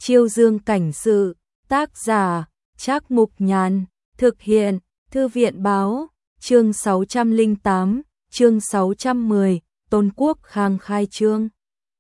Chiêu Dương cảnh sự, tác giả, Trác Mục Nhàn, thực hiện, Thư viện báo, chương 608, chương 610, Tôn Quốc Khang khai trương.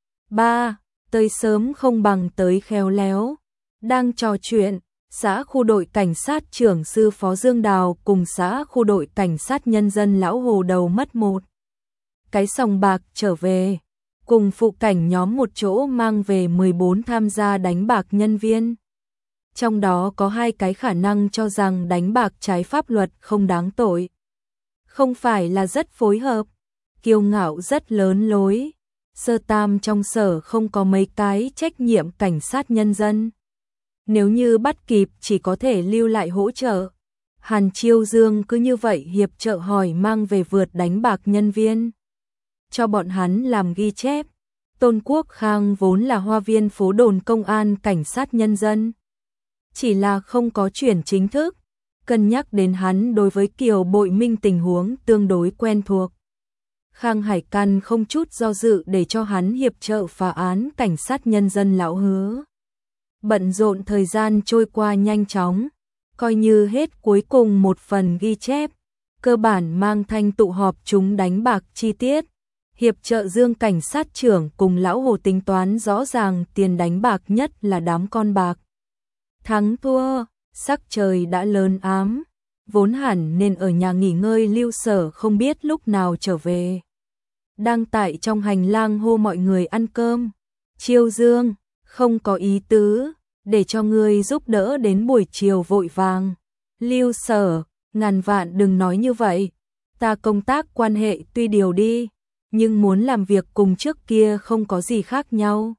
3. Tới sớm không bằng tới khéo léo. Đang trò chuyện, xã khu đội cảnh sát trưởng sư phó Dương Đào cùng xã khu đội cảnh sát nhân dân Lão Hồ Đầu mất một cái sòng bạc trở về, cùng phụ cảnh nhóm một chỗ mang về 14 tham gia đánh bạc nhân viên. Trong đó có 2 cái khả năng cho rằng đánh bạc trái pháp luật không đáng tội. Không phải là rất phối hợp, kiêu ngạo rất lớn lối. Sơ tam trong sở không có mấy cái trách nhiệm cảnh sát nhân dân. Nếu như bắt kịp chỉ có thể lưu lại hỗ trợ. Hàn Chiêu Dương cứ như vậy hiệp trợ hỏi mang về vượt đánh bạc nhân viên. Cho bọn hắn làm ghi chép. Tôn Quốc Khang vốn là hoa viên phố đồn công an cảnh sát nhân dân. Chỉ là không có chuyển chính thức. Cân nhắc đến hắn đối với Kiều Bội Minh tình huống tương đối quen thuộc. Khang Hải Căn không chút do dự để cho hắn hiệp trợ phá án cảnh sát nhân dân Lão Hứa. Bận rộn thời gian trôi qua nhanh chóng, coi như hết cuối cùng một phần ghi chép, cơ bản mang thanh tụ họp chúng đánh bạc chi tiết. Hiệp trợ Dương cảnh sát trưởng cùng Lão Hồ tính toán rõ ràng tiền đánh bạc nhất là đám con bạc. Thắng thua, sắc trời đã lớn ám, vốn hẳn nên ở nhà nghỉ ngơi Lưu Sở không biết lúc nào trở về. Đang tại trong hành lang hô mọi người ăn cơm. Chiêu Dương, không có ý tứ, để cho ngươi giúp đỡ đến buổi chiều vội vàng. Lưu Sở, ngàn vạn đừng nói như vậy, ta công tác quan hệ tuy điều đi, nhưng muốn làm việc cùng trước kia không có gì khác nhau.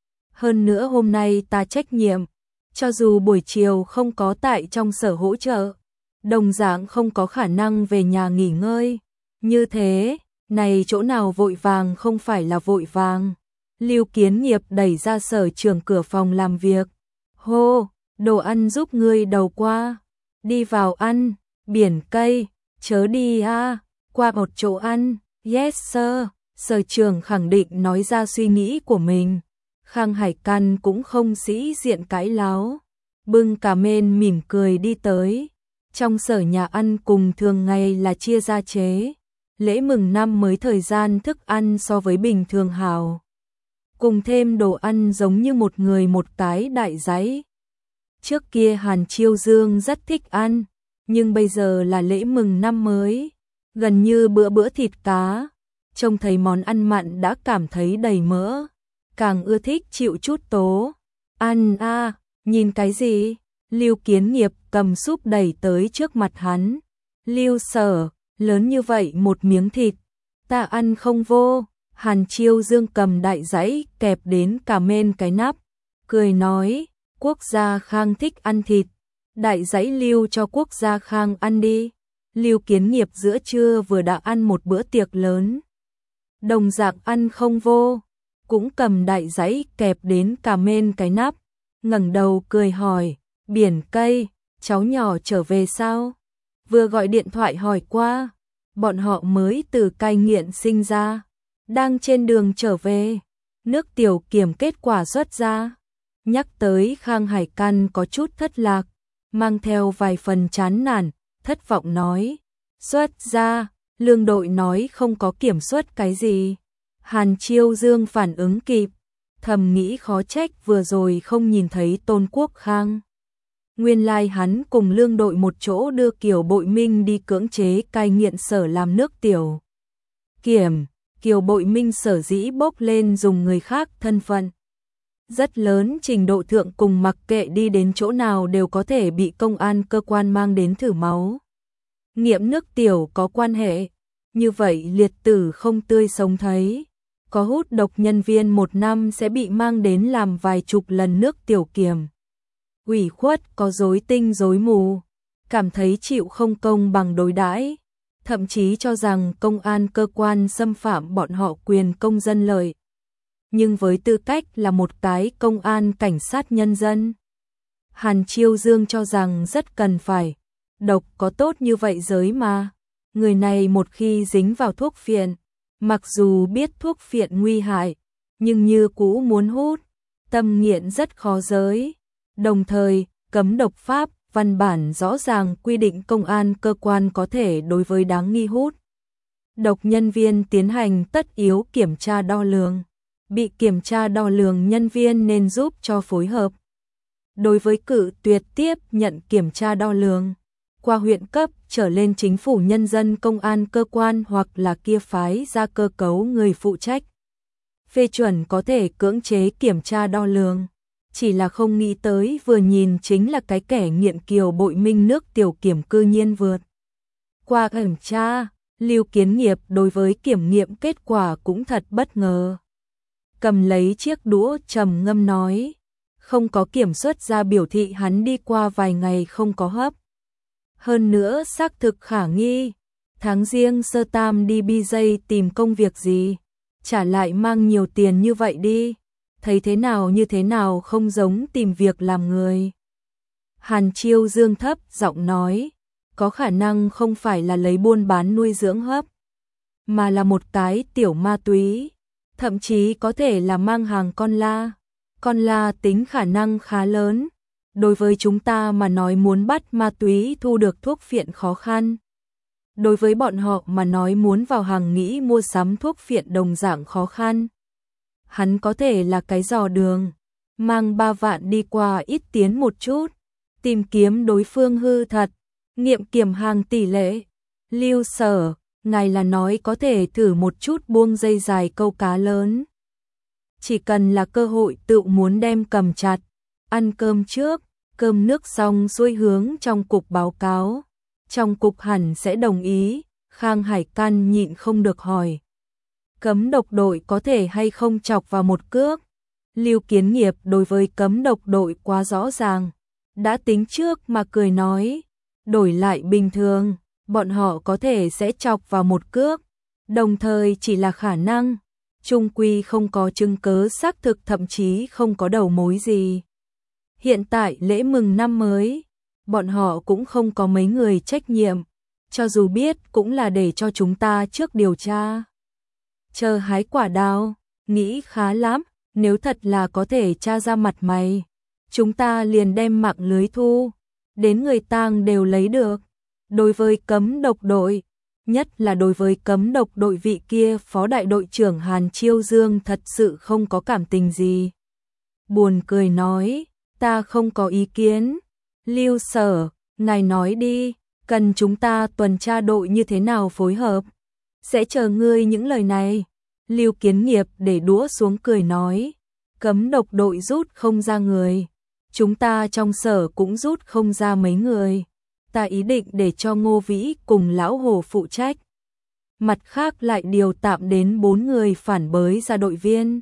Hơn nữa hôm nay ta trách nhiệm, cho dù buổi chiều không có tại trong sở hỗ trợ, đồng dạng không có khả năng về nhà nghỉ ngơi. Như thế, này chỗ nào vội vàng không phải là vội vàng. Lưu Kiến Nghiệp đẩy ra sở trưởng cửa phòng làm việc. Hô, đồ ăn giúp ngươi đầu qua. Đi vào ăn, biển cây, chớ đi a, qua một chỗ ăn. Yes sir, sở trưởng khẳng định nói ra suy nghĩ của mình. Khang Hải Căn cũng không sĩ diện cãi láo. Bưng cà mên mỉm cười đi tới. Trong sở nhà ăn cùng thường ngày là chia ra chế. Lễ mừng năm mới thời gian thức ăn so với bình thường hào. Cùng thêm đồ ăn giống như một người một cái đại giấy. Trước kia Hàn Chiêu Dương rất thích ăn, nhưng bây giờ là lễ mừng năm mới. Gần như bữa bữa thịt cá, trông thấy món ăn mặn đã cảm thấy đầy mỡ. Càng ưa thích chịu chút tố. Ăn a, nhìn cái gì? Lưu Kiến Nghiệp cầm súp đẩy tới trước mặt hắn. Lưu Sở, lớn như vậy một miếng thịt, ta ăn không vô. Hàn Chiêu Dương cầm đại dãy kẹp đến cà mên cái nắp, cười nói, Quốc gia Khang thích ăn thịt, đại dãy lưu cho Quốc gia Khang ăn đi. Lưu Kiến Nghiệp giữa trưa vừa đã ăn một bữa tiệc lớn, đồng dạng ăn không vô, cũng cầm đại dãy kẹp đến cà mên cái nắp, ngẩng đầu cười hỏi, biển cây, cháu nhỏ trở về sao? Vừa gọi điện thoại hỏi qua, bọn họ mới từ cai nghiện sinh ra, đang trên đường trở về. Nước tiểu kiểm kết quả xuất ra. Nhắc tới Khang Hải Căn có chút thất lạc, mang theo vài phần chán nản, thất vọng nói, xuất ra, lương đội nói không có kiểm soát cái gì. Hàn Chiêu Dương phản ứng kịp, thầm nghĩ khó trách vừa rồi không nhìn thấy Tôn Quốc Khang. Nguyên lai hắn cùng lương đội một chỗ đưa Kiều Bội Minh đi cưỡng chế cai nghiện sở làm nước tiểu kiểm. Kiều Bội Minh sở dĩ bốc lên dùng người khác thân phận rất lớn trình độ thượng cùng mặc kệ đi đến chỗ nào đều có thể bị công an cơ quan mang đến thử máu. Nghiệm nước tiểu có quan hệ, như vậy liệt tử không tươi sống thấy. Có hút độc nhân viên 1 năm sẽ bị mang đến làm vài chục lần nước tiểu kiểm. Ủy khuất có rối tinh rối mù, cảm thấy chịu không công bằng đối đãi, thậm chí cho rằng công an cơ quan xâm phạm bọn họ quyền công dân lợi. Nhưng với tư cách là một cái công an cảnh sát nhân dân, Hàn Chiêu Dương cho rằng rất cần phải. Độc có tốt như vậy giới mà. Người này một khi dính vào thuốc phiện, mặc dù biết thuốc phiện nguy hại, nhưng như cũ muốn hút. tâm nghiện rất khó giới. Đồng thời, cấm độc pháp, văn bản rõ ràng quy định công an cơ quan có thể đối với đáng nghi hút độc nhân viên tiến hành tất yếu kiểm tra đo lường. Bị kiểm tra đo lường nhân viên nên giúp cho phối hợp. Đối với cự tuyệt tiếp nhận kiểm tra đo lường, qua huyện cấp trở lên chính phủ nhân dân công an cơ quan hoặc là kia phái ra cơ cấu người phụ trách phê chuẩn có thể cưỡng chế kiểm tra đo lường. Chỉ là không nghĩ tới vừa nhìn chính là cái kẻ nghiện kiều bội minh nước tiểu kiểm cư nhiên vượt qua kiểm tra. Lưu Kiến Nghiệp đối với kiểm nghiệm kết quả cũng thật bất ngờ. Cầm lấy chiếc đũa trầm ngâm nói, không có kiểm soát ra biểu thị hắn đi qua vài ngày không có hấp. Hơn nữa xác thực khả nghi, tháng riêng sơ tam đi BJ tìm công việc gì, trả lại mang nhiều tiền như vậy đi, thấy thế nào như thế nào không giống tìm việc làm người. Hàn Chiêu Dương thấp giọng nói, có khả năng không phải là lấy buôn bán nuôi dưỡng hấp, mà là một cái tiểu ma túy, thậm chí có thể là mang hàng con la. Con la tính khả năng khá lớn, đối với chúng ta mà nói muốn bắt ma túy thu được thuốc phiện khó khăn. Đối với bọn họ mà nói muốn vào hàng nghĩ mua sắm thuốc phiện đồng dạng khó khăn. Hắn có thể là cái dò đường, mang 3 vạn đi qua ít tiến một chút, tìm kiếm đối phương hư thật, nghiệm kiểm hàng tỷ lệ. Lưu Sở, ngài là nói có thể thử một chút buông dây dài câu cá lớn. Chỉ cần là cơ hội tự muốn đem cầm chặt, ăn cơm trước, cơm nước xong xuôi hướng trong cục báo cáo. Trong cục hẳn sẽ đồng ý, Khang Hải Căn nhịn không được hỏi. Cấm độc đội có thể hay không chọc vào một cước? Lưu Kiến Nghiệp đối với cấm độc đội quá rõ ràng, đã tính trước mà cười nói, đổi lại bình thường, bọn họ có thể sẽ chọc vào một cước, đồng thời chỉ là khả năng, chung quy không có chứng cứ xác thực thậm chí không có đầu mối gì. Hiện tại lễ mừng năm mới, bọn họ cũng không có mấy người trách nhiệm, cho dù biết cũng là để cho chúng ta trước điều tra. Chờ hái quả đào, nghĩ khá lắm, nếu thật là có thể tra ra mặt mày, chúng ta liền đem mạng lưới thu, đến người tang đều lấy được. Đối với cấm độc đội, nhất là đối với cấm độc đội vị kia phó đại đội trưởng Hàn Chiêu Dương thật sự không có cảm tình gì. Buồn cười nói, ta không có ý kiến. Lưu Sở, ngài nói đi, cần chúng ta tuần tra đội như thế nào phối hợp? Sẽ chờ ngươi những lời này. Lưu Kiến Nghiệp để đũa xuống cười nói, cấm độc đội rút không ra người, chúng ta trong sở cũng rút không ra mấy người. Ta ý định để cho Ngô Vĩ cùng Lão Hồ phụ trách. Mặt khác lại điều tạm đến 4 người phản bới ra đội viên.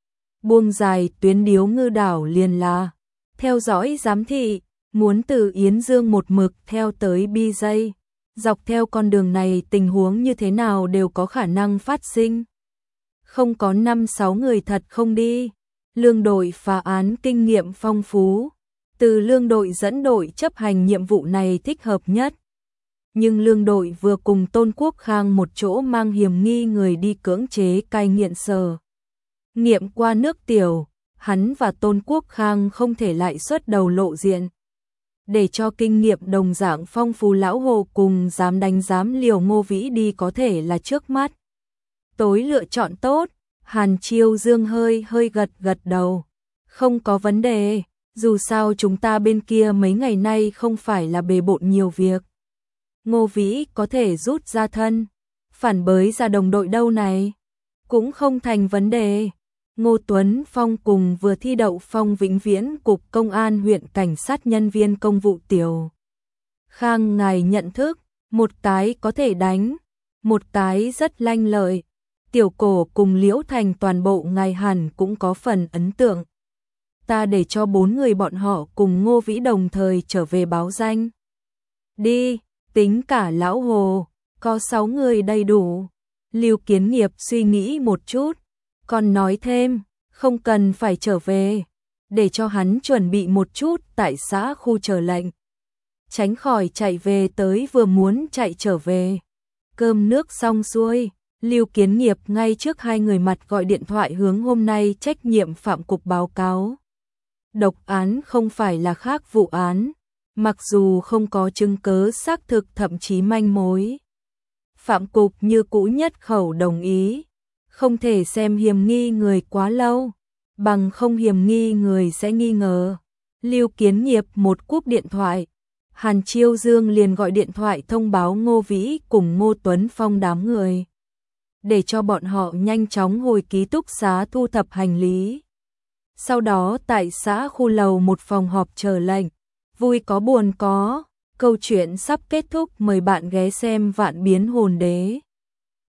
Buông dài tuyến điếu ngư đảo liền là theo dõi giám thị, muốn từ Yến Dương một mực theo tới BJ. Dọc theo con đường này tình huống như thế nào đều có khả năng phát sinh. Không có 5-6 người thật không đi. Lương đội phá án kinh nghiệm phong phú. Từ lương đội dẫn đội chấp hành nhiệm vụ này thích hợp nhất. Nhưng lương đội vừa cùng Tôn Quốc Khang một chỗ mang hiểm nghi người đi cưỡng chế cai nghiện sở. Nghiệm qua nước tiểu, hắn và Tôn Quốc Khang không thể lại xuất đầu lộ diện. Để cho kinh nghiệm đồng dạng phong phú Lão Hồ cùng dám đánh dám liều Ngô Vĩ đi có thể là trước mắt. Tối lựa chọn tốt, Hàn Chiêu Dương hơi gật đầu. Không có vấn đề, dù sao chúng ta bên kia mấy ngày nay không phải là bề bộn nhiều việc. Ngô Vĩ có thể rút ra thân, phản bới ra đồng đội đâu này, cũng không thành vấn đề. Ngô Tuấn Phong cùng vừa thi đậu Phong Vĩnh Viễn Cục Công an huyện cảnh sát nhân viên công vụ tiểu. Khang ngài nhận thức, một cái có thể đánh, một cái rất lanh lợi. Tiểu Cổ cùng Liễu Thành toàn bộ ngài hẳn cũng có phần ấn tượng. Ta để cho 4 người bọn họ cùng Ngô Vĩ đồng thời trở về báo danh. Đi, tính cả Lão Hồ, có 6 người đầy đủ. Lưu Kiến Nghiệp suy nghĩ một chút, còn nói thêm, không cần phải trở về, để cho hắn chuẩn bị một chút tại xã khu chờ lệnh. Tránh khỏi chạy về tới vừa muốn chạy trở về. Cơm nước xong xuôi, Lưu Kiến Nghiệp ngay trước hai người mặt gọi điện thoại hướng hôm nay trách nhiệm phạm cục báo cáo. Độc án không phải là khác vụ án, mặc dù không có chứng cứ xác thực thậm chí manh mối. Phạm cục như cũ nhất khẩu đồng ý, không thể xem hiểm nghi người quá lâu, bằng không hiểm nghi người sẽ nghi ngờ. Lưu Kiến Nghiệp một cúp điện thoại, Hàn Chiêu Dương liền gọi điện thoại thông báo Ngô Vĩ cùng Ngô Tuấn Phong đám người, để cho bọn họ nhanh chóng hồi ký túc xá thu thập hành lý. Sau đó tại xã khu lầu một phòng họp chờ lệnh, vui có buồn có, câu chuyện sắp kết thúc, mời bạn ghé xem Vạn Biến Hồn Đế.